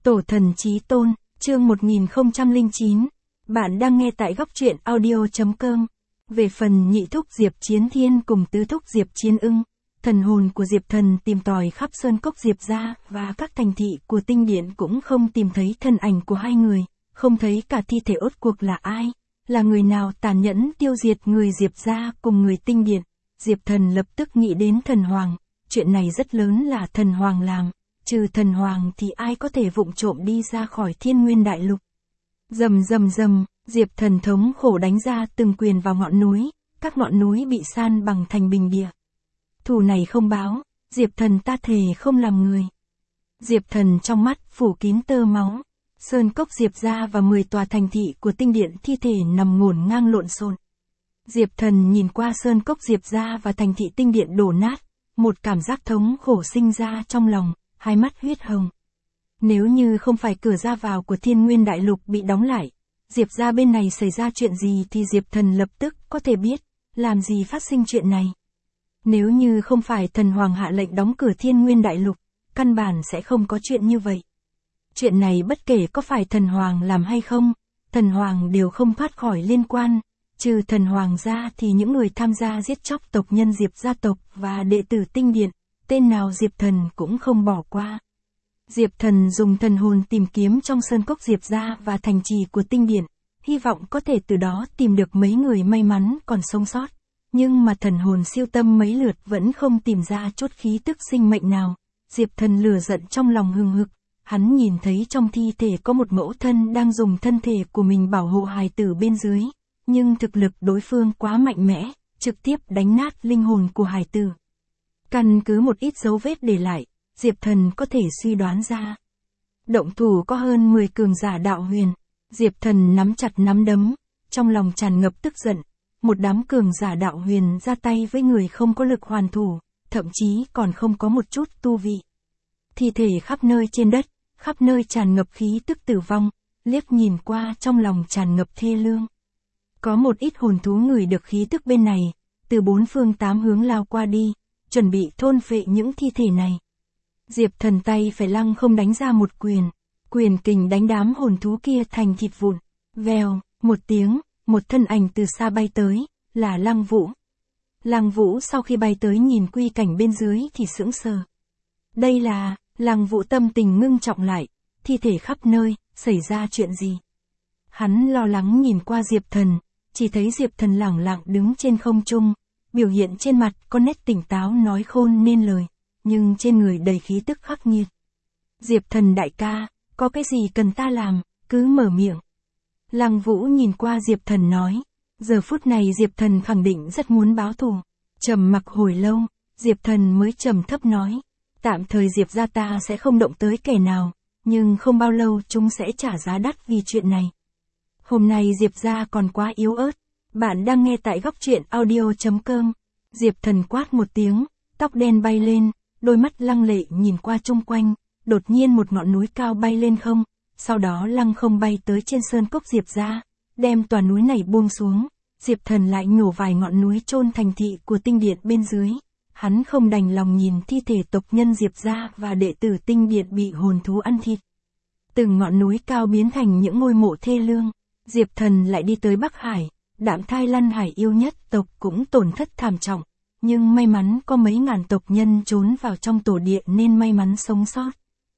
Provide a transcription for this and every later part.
Tổ thần chí tôn, chương 1009. Bạn đang nghe tại góc truyện audio.com. Về phần nhị thúc Diệp Chiến Thiên cùng tứ thúc Diệp Chiến Ưng, thần hồn của Diệp Thần tìm tòi khắp sơn cốc Diệp gia và các thành thị của tinh điện cũng không tìm thấy thân ảnh của hai người, không thấy cả thi thể ốt cuộc là ai, là người nào tàn nhẫn tiêu diệt người Diệp gia cùng người tinh điện. Diệp Thần lập tức nghĩ đến thần hoàng, chuyện này rất lớn là thần hoàng làm. Trừ thần hoàng thì ai có thể vụng trộm đi ra khỏi thiên nguyên đại lục. Rầm rầm rầm, Diệp Thần thống khổ đánh ra từng quyền vào ngọn núi, các ngọn núi bị san bằng thành bình địa. Thù này không báo, Diệp Thần ta thề không làm người. Diệp Thần trong mắt phủ kín tơ máu, sơn cốc Diệp gia và 10 tòa thành thị của tinh điện thi thể nằm ngổn ngang lộn xộn. Diệp Thần nhìn qua sơn cốc Diệp gia và thành thị tinh điện đổ nát, một cảm giác thống khổ sinh ra trong lòng. Hai mắt huyết hồng. Nếu như không phải cửa ra vào của thiên nguyên đại lục bị đóng lại, Diệp gia bên này xảy ra chuyện gì thì Diệp Thần lập tức có thể biết, làm gì phát sinh chuyện này. Nếu như không phải thần hoàng hạ lệnh đóng cửa thiên nguyên đại lục, căn bản sẽ không có chuyện như vậy. Chuyện này bất kể có phải thần hoàng làm hay không, thần hoàng đều không thoát khỏi liên quan, trừ thần hoàng ra thì những người tham gia giết chóc tộc nhân Diệp gia tộc và đệ tử tinh điện, tên nào Diệp Thần cũng không bỏ qua. Diệp Thần dùng thần hồn tìm kiếm trong sơn cốc Diệp gia và thành trì của tinh điện, hy vọng có thể từ đó tìm được mấy người may mắn còn sống sót. Nhưng mà thần hồn siêu tâm mấy lượt vẫn không tìm ra chút khí tức sinh mệnh nào. Diệp Thần lửa giận trong lòng hừng hực, hắn nhìn thấy trong thi thể có một mẫu thân đang dùng thân thể của mình bảo hộ hài tử bên dưới, nhưng thực lực đối phương quá mạnh mẽ, trực tiếp đánh nát linh hồn của hài tử. Căn cứ một ít dấu vết để lại, Diệp Thần có thể suy đoán ra. Động thủ có hơn 10 cường giả đạo huyền. Diệp Thần nắm chặt nắm đấm, trong lòng tràn ngập tức giận. Một đám cường giả đạo huyền ra tay với người không có lực hoàn thủ, thậm chí còn không có một chút tu vị. Thi thể khắp nơi trên đất, khắp nơi tràn ngập khí tức tử vong, liếc nhìn qua trong lòng tràn ngập thê lương. Có một ít hồn thú ngửi được khí tức bên này, từ 4 phương 8 hướng lao qua đi, chuẩn bị thôn phệ những thi thể này. Diệp Thần tay phải lăng không đánh ra một quyền, quyền kình đánh đám hồn thú kia thành thịt vụn. Vèo, một tiếng, một thân ảnh từ xa bay tới, là Lăng Vũ. Lăng Vũ sau khi bay tới nhìn quy cảnh bên dưới thì sững sờ. Đây là, Lăng Vũ tâm tình ngưng trọng lại, thi thể khắp nơi, xảy ra chuyện gì? Hắn lo lắng nhìn qua Diệp Thần, chỉ thấy Diệp Thần lẳng lặng đứng trên không trung. Biểu hiện trên mặt có nét tỉnh táo nói khôn nên lời, nhưng trên người đầy khí tức khắc nghiệt. Diệp Thần đại ca, có cái gì cần ta làm, cứ mở miệng. Lăng Vũ nhìn qua Diệp Thần nói, giờ phút này Diệp Thần khẳng định rất muốn báo thù. Trầm mặc hồi lâu, Diệp Thần mới trầm thấp nói, tạm thời Diệp gia ta sẽ không động tới kẻ nào, nhưng không bao lâu chúng sẽ trả giá đắt vì chuyện này. Hôm nay Diệp gia còn quá yếu ớt. Bạn đang nghe tại góc truyện audio.com. Diệp Thần quát một tiếng, tóc đen bay lên, đôi mắt lăng lệ nhìn qua chung quanh, đột nhiên một ngọn núi cao bay lên không, sau đó lăng không bay tới trên sơn cốc Diệp gia, đem tòa núi này buông xuống. Diệp Thần lại nhổ vài ngọn núi chôn thành thị của tinh điện bên dưới. Hắn không đành lòng nhìn thi thể tộc nhân Diệp gia và đệ tử tinh điện bị hồn thú ăn thịt. Từng ngọn núi cao biến thành những ngôi mộ thê lương. Diệp Thần lại đi tới Bắc Hải. Đạm Thai Lăn Hải yêu nhất tộc cũng tổn thất thảm trọng, nhưng may mắn có mấy ngàn tộc nhân trốn vào trong tổ địa nên may mắn sống sót.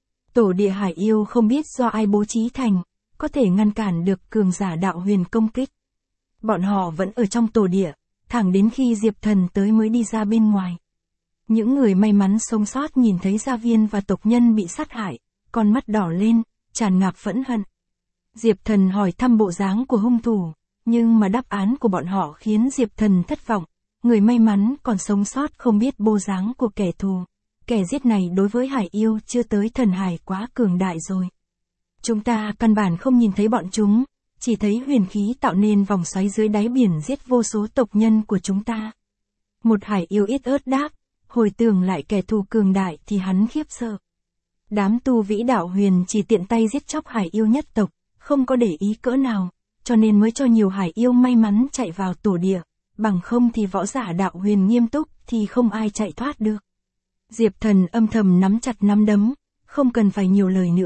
Tổ địa hải yêu không biết do ai bố trí thành, có thể ngăn cản được cường giả đạo huyền công kích. Bọn họ vẫn ở trong tổ địa, thẳng đến khi Diệp Thần tới mới đi ra bên ngoài. Những người may mắn sống sót nhìn thấy gia viên và tộc nhân bị sát hại, con mắt đỏ lên, tràn ngập phẫn hận. Diệp Thần hỏi thăm bộ dáng của hung thủ. Nhưng mà đáp án của bọn họ khiến Diệp Thần thất vọng. Người may mắn còn sống sót không biết bộ dáng của kẻ thù. Kẻ giết này đối với hải yêu chưa tới thần hải quá cường đại rồi. Chúng ta căn bản không nhìn thấy bọn chúng, chỉ thấy huyền khí tạo nên vòng xoáy dưới đáy biển giết vô số tộc nhân của chúng ta. Một hải yêu ít ớt đáp, hồi tưởng lại kẻ thù cường đại thì hắn khiếp sợ. Đám tu vĩ đạo huyền chỉ tiện tay giết chóc hải yêu nhất tộc, không có để ý cỡ nào. Cho nên mới cho nhiều hải yêu may mắn chạy vào tổ địa, bằng không thì võ giả đạo huyền nghiêm túc thì không ai chạy thoát được. Diệp Thần âm thầm nắm chặt nắm đấm, không cần phải nhiều lời nữa,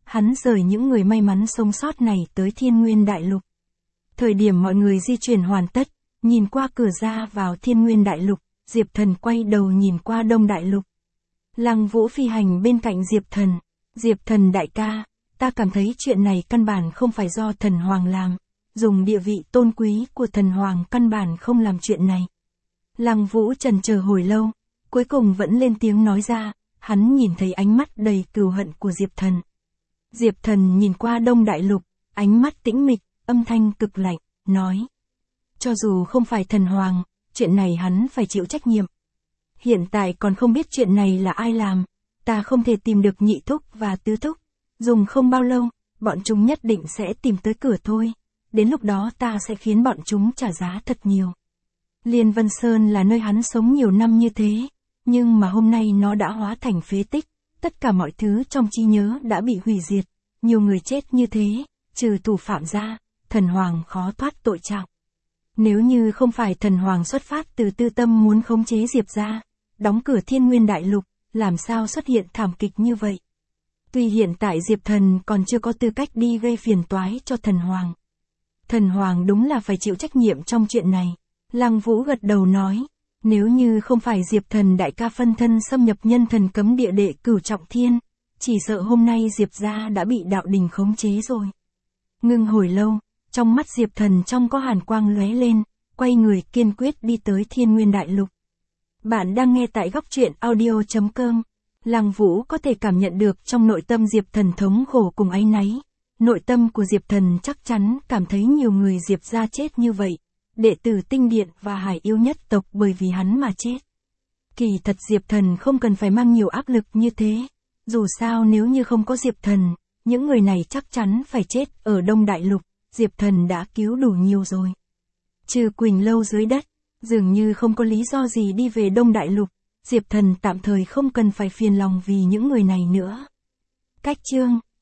hắn rời những người may mắn sống sót này tới Thiên Nguyên Đại Lục. Thời điểm mọi người di chuyển hoàn tất, nhìn qua cửa ra vào Thiên Nguyên Đại Lục, Diệp Thần quay đầu nhìn qua Đông Đại Lục. Lăng Vũ phi hành bên cạnh Diệp Thần. Diệp Thần đại ca, ta cảm thấy chuyện này căn bản không phải do Thần Hoàng làm. Dùng địa vị tôn quý của Thần Hoàng căn bản không làm chuyện này. Lăng Vũ chần chờ hồi lâu, cuối cùng vẫn lên tiếng nói ra, hắn nhìn thấy ánh mắt đầy cừu hận của Diệp Thần. Diệp Thần nhìn qua Đông Đại Lục, ánh mắt tĩnh mịch, âm thanh cực lạnh, nói. Cho dù không phải Thần Hoàng, chuyện này hắn phải chịu trách nhiệm. Hiện tại còn không biết chuyện này là ai làm, ta không thể tìm được nhị thúc và tứ thúc. Dùng không bao lâu, bọn chúng nhất định sẽ tìm tới cửa thôi. Đến lúc đó ta sẽ khiến bọn chúng trả giá thật nhiều. Liên Vân Sơn là nơi hắn sống nhiều năm như thế, nhưng mà hôm nay nó đã hóa thành phế tích, tất cả mọi thứ trong trí nhớ đã bị hủy diệt, nhiều người chết như thế, trừ thủ phạm ra, Thần Hoàng khó thoát tội trạng. Nếu như không phải Thần Hoàng xuất phát từ tư tâm muốn khống chế Diệp gia, đóng cửa Thiên Nguyên Đại Lục, làm sao xuất hiện thảm kịch như vậy? Tuy hiện tại Diệp Thần còn chưa có tư cách đi gây phiền toái cho Thần Hoàng. Thần Hoàng đúng là phải chịu trách nhiệm trong chuyện này. Lăng Vũ gật đầu nói, nếu như không phải Diệp Thần đại ca phân thân xâm nhập nhân thần cấm địa đệ Cửu Trọng Thiên, chỉ sợ hôm nay Diệp gia đã bị đạo đình khống chế rồi. Ngưng hồi lâu, trong mắt Diệp Thần trong có hàn quang lóe lên, quay người kiên quyết đi tới Thiên Nguyên Đại Lục. Bạn đang nghe tại góc truyện audio.com. Lăng Vũ có thể cảm nhận được trong nội tâm Diệp Thần thống khổ cùng áy náy. Nội tâm của Diệp Thần chắc chắn cảm thấy nhiều người Diệp gia chết như vậy. Đệ tử Tinh Điện và Hải Yêu nhất tộc bởi vì hắn mà chết. Kỳ thật Diệp Thần không cần phải mang nhiều áp lực như thế. Dù sao nếu như không có Diệp Thần, những người này chắc chắn phải chết ở Đông Đại Lục. Diệp Thần đã cứu đủ nhiều rồi. Trừ Quỳnh Lâu dưới đất, dường như không có lý do gì đi về Đông Đại Lục. Diệp Thần tạm thời không cần phải phiền lòng vì những người này nữa. Cách chương